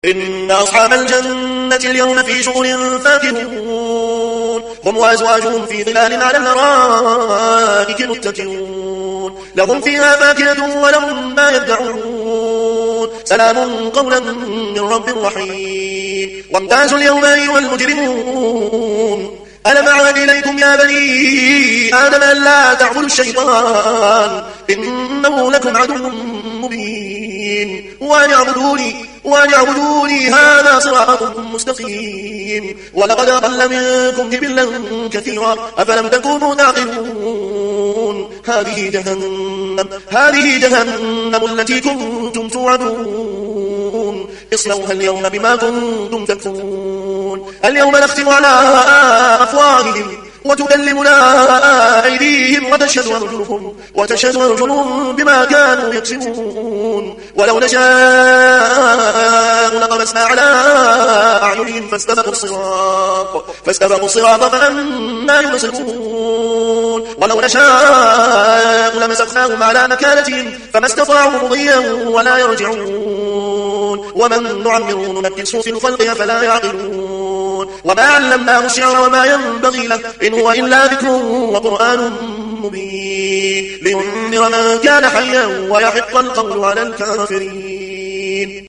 إن أصحاب الجنة اليوم في شغل فاكهون هم وأزواجهم في ظلال على الأرائك متكئون لهم فيها فاكهة ولهم ما يدعون سلام قولا من رب رحيم وامتازوا اليوم أيها المجرمون ألم أعهد إليكم يا بني آدم أن لا تعبدوا الشيطان إنه لكم عدو مبين وأن اعبدوني هذا صراط مستقيم ولقد أضل منكم جبلا كثيرا أفلم تكونوا تعقلون هذه جهنم التي كنتم توعدون اصلوها اليوم بما كنتم تكفرون اليوم نختم على أفواههم وتكلمنا أيديهم وتشهد أرجلهم بما كانوا يكسبون ولو نشاء لطمسنا على أعينهم فاستبقوا الصراط فأنى يبصرون ولو نشاء لمسخناهم على مكانتهم فما استطاعوا مضيا ولا يرجعون ومن نعمره ننكسه في الخلق فلا يعقلون وما علمناه الشعر وما ينبغي له إن هو إلا ذكر وقرآن مبين لينذر من كان حيا ويحق القول على الكافرين.